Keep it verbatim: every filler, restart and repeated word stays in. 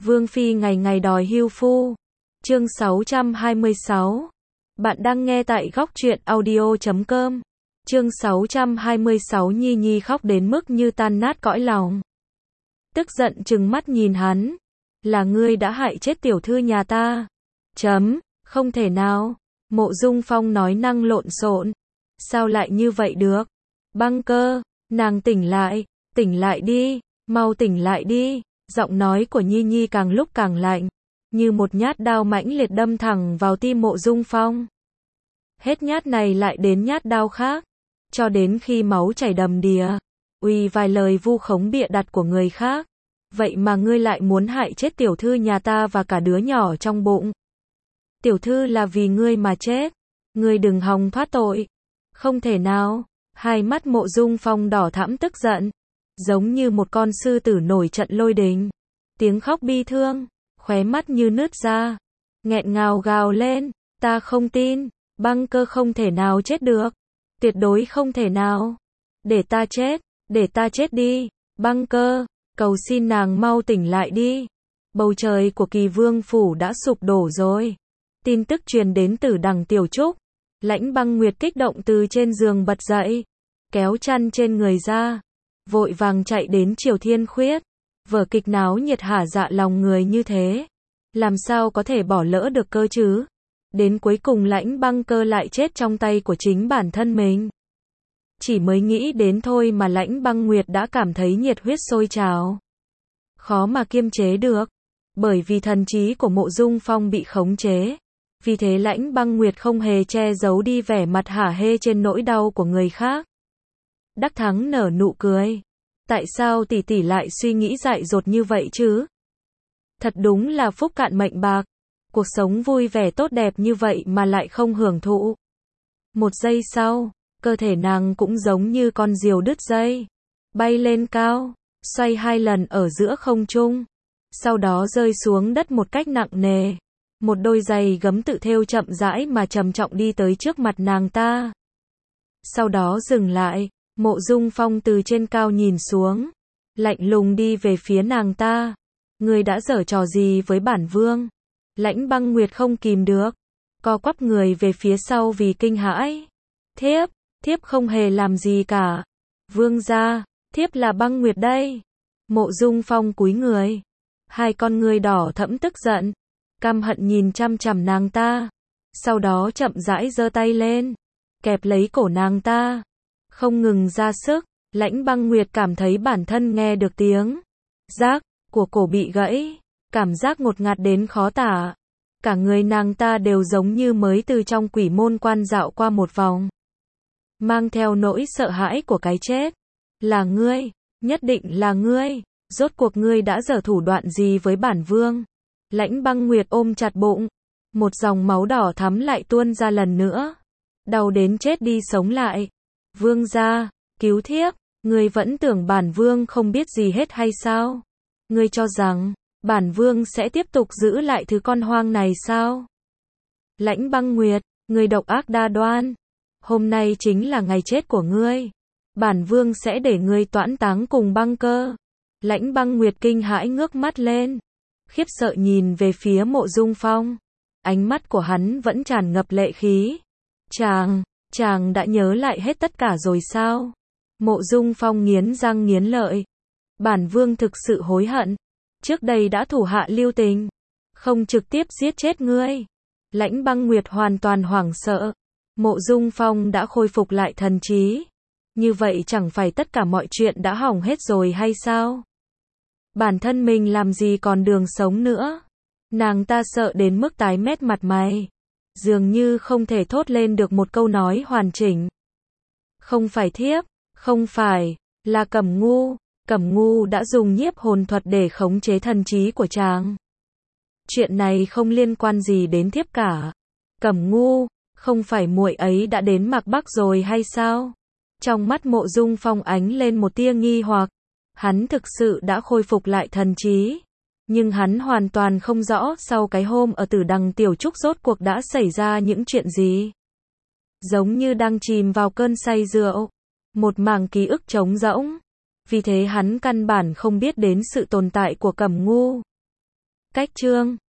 Vương Phi ngày ngày đòi hưu phu. Chương sáu trăm hai mươi sáu. Bạn đang nghe tại góc truyện audio chấm com. Chương sáu trăm hai mươi sáu. Nhi Nhi khóc đến mức như tan nát cõi lòng. Tức giận trừng mắt nhìn hắn. Là ngươi đã hại chết tiểu thư nhà ta. Chấm, không thể nào. Mộ Dung Phong nói năng lộn xộn. Sao lại như vậy được? Băng Cơ, nàng tỉnh lại, tỉnh lại đi, mau tỉnh lại đi. Giọng nói của Nhi Nhi càng lúc càng lạnh, như một nhát đao mãnh liệt đâm thẳng vào tim Mộ Dung Phong. Hết nhát này lại đến nhát đao khác, cho đến khi máu chảy đầm đìa. Uy vài lời vu khống bịa đặt của người khác. Vậy mà ngươi lại muốn hại chết tiểu thư nhà ta và cả đứa nhỏ trong bụng. Tiểu thư là vì ngươi mà chết. Ngươi đừng hòng thoát tội. Không thể nào. Hai mắt Mộ Dung Phong đỏ thẫm tức giận, giống như một con sư tử nổi trận lôi đình. Tiếng khóc bi thương, khóe mắt như nứt ra, nghẹn ngào gào lên, ta không tin, Băng Cơ không thể nào chết được, tuyệt đối không thể nào. Để ta chết, để ta chết đi, Băng Cơ, cầu xin nàng mau tỉnh lại đi. Bầu trời của Kỳ Vương phủ đã sụp đổ rồi. Tin tức truyền đến từ Đằng Tiểu Trúc. Lãnh Băng Nguyệt kích động từ trên giường bật dậy, kéo chăn trên người ra, vội vàng chạy đến Triều Thiên Khuyết. Vở kịch náo nhiệt hả dạ lòng người như thế, làm sao có thể bỏ lỡ được cơ chứ? Đến cuối cùng Lãnh Băng Cơ lại chết trong tay của chính bản thân mình. Chỉ mới nghĩ đến thôi mà Lãnh Băng Nguyệt đã cảm thấy nhiệt huyết sôi trào, khó mà kiềm chế được, bởi vì thần trí của Mộ Dung Phong bị khống chế. Vì thế Lãnh Băng Nguyệt không hề che giấu đi vẻ mặt hả hê trên nỗi đau của người khác. Đắc Thắng nở nụ cười. Tại sao tỷ tỷ lại suy nghĩ dại dột như vậy chứ? Thật đúng là phúc cạn mệnh bạc. Cuộc sống vui vẻ tốt đẹp như vậy mà lại không hưởng thụ. Một giây sau, cơ thể nàng cũng giống như con diều đứt dây, bay lên cao, xoay hai lần ở giữa không trung, sau đó rơi xuống đất một cách nặng nề. Một đôi giày gấm tự thêu chậm rãi mà trầm trọng đi tới trước mặt nàng ta. Sau đó dừng lại, Mộ Dung Phong từ trên cao nhìn xuống, lạnh lùng đi về phía nàng ta. Ngươi đã giở trò gì với bản vương? Lãnh Băng Nguyệt không kìm được, co quắp người về phía sau vì kinh hãi. Thiếp, thiếp không hề làm gì cả. Vương gia, thiếp là Băng Nguyệt đây. Mộ Dung Phong cúi người, hai con ngươi đỏ thẫm tức giận, căm hận nhìn chăm chằm nàng ta, sau đó chậm rãi giơ tay lên, kẹp lấy cổ nàng ta, không ngừng ra sức. Lãnh Băng Nguyệt cảm thấy bản thân nghe được tiếng rác của cổ bị gãy, cảm giác ngột ngạt đến khó tả. Cả người nàng ta đều giống như mới từ trong quỷ môn quan dạo qua một vòng, mang theo nỗi sợ hãi của cái chết. Là ngươi, nhất định là ngươi, rốt cuộc ngươi đã giở thủ đoạn gì với bản vương? Lãnh Băng Nguyệt ôm chặt bụng, một dòng máu đỏ thắm lại tuôn ra lần nữa, đau đến chết đi sống lại. Vương gia, cứu thiếp, ngươi vẫn tưởng bản vương không biết gì hết hay sao? Ngươi cho rằng bản vương sẽ tiếp tục giữ lại thứ con hoang này sao? Lãnh Băng Nguyệt, ngươi độc ác đa đoan, hôm nay chính là ngày chết của ngươi. Bản vương sẽ để ngươi toãn táng cùng Băng Cơ. Lãnh Băng Nguyệt kinh hãi ngước mắt lên, khiếp sợ nhìn về phía Mộ Dung Phong. Ánh mắt của hắn vẫn tràn ngập lệ khí. Chàng, chàng đã nhớ lại hết tất cả rồi sao? Mộ Dung Phong nghiến răng nghiến lợi. Bản vương thực sự hối hận, trước đây đã thủ hạ lưu tình, không trực tiếp giết chết ngươi. Lãnh Băng Nguyệt hoàn toàn hoảng sợ. Mộ Dung Phong đã khôi phục lại thần trí. Như vậy chẳng phải tất cả mọi chuyện đã hỏng hết rồi hay sao? Bản thân mình làm gì còn đường sống nữa? Nàng ta sợ đến mức tái mét mặt mày, dường như không thể thốt lên được một câu nói hoàn chỉnh. Không phải thiếp, không phải, là Cẩm Ngu. Cẩm Ngu đã dùng nhiếp hồn thuật để khống chế thần trí của chàng. Chuyện này không liên quan gì đến thiếp cả. Cẩm Ngu, không phải muội ấy đã đến Mạc Bắc rồi hay sao? Trong mắt Mộ Dung Phong ánh lên một tia nghi hoặc. Hắn thực sự đã khôi phục lại thần trí, nhưng hắn hoàn toàn không rõ sau cái hôm ở Tử Đằng Tiểu Trúc rốt cuộc đã xảy ra những chuyện gì. Giống như đang chìm vào cơn say rượu, một mảng ký ức trống rỗng. Vì thế hắn căn bản không biết đến sự tồn tại của Cẩm Ngu. Cách chương